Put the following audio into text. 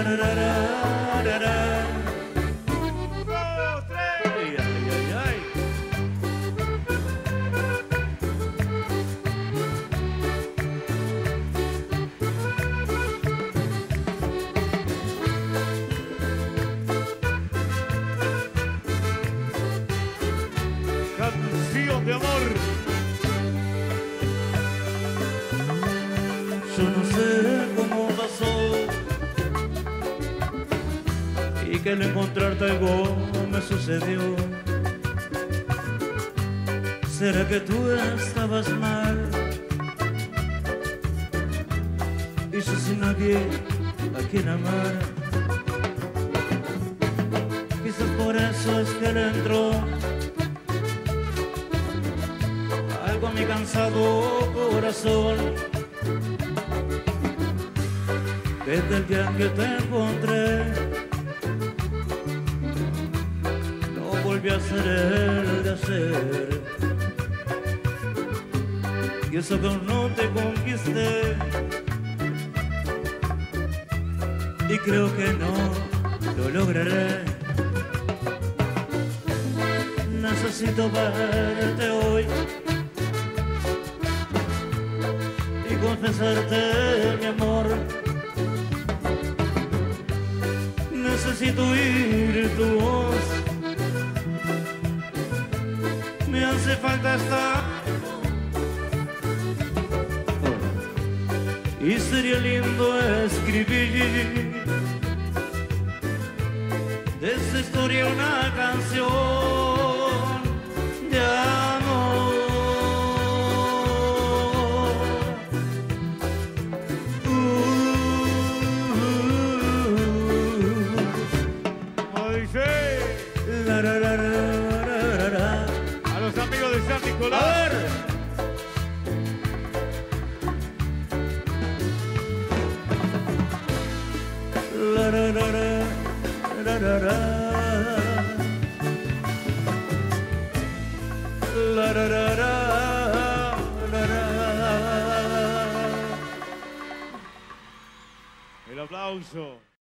Dos, tres. Ay, ay, ay, ay. Canción de amor. Yo no sé cómo pasó y que al encontrarte algo me sucedió. ¿Será que tú estabas mal y yo sin nadie a quien amar? Quizás por eso es que le entró algo a mi cansado corazón. Desde el día que te encontré, no volví a ser el de ayer. Y eso que aún no te conquisté, y creo que no lo lograré. Necesito verte hoy y confesarte mi amor. Necesito oír tu voz, me hace falta estar. Y sería lindo escribir de esta historia una canción de amor. A los amigos de San Nicolás. A ver. La, la, la, la, la, la, la, la, la, la, la. El aplauso.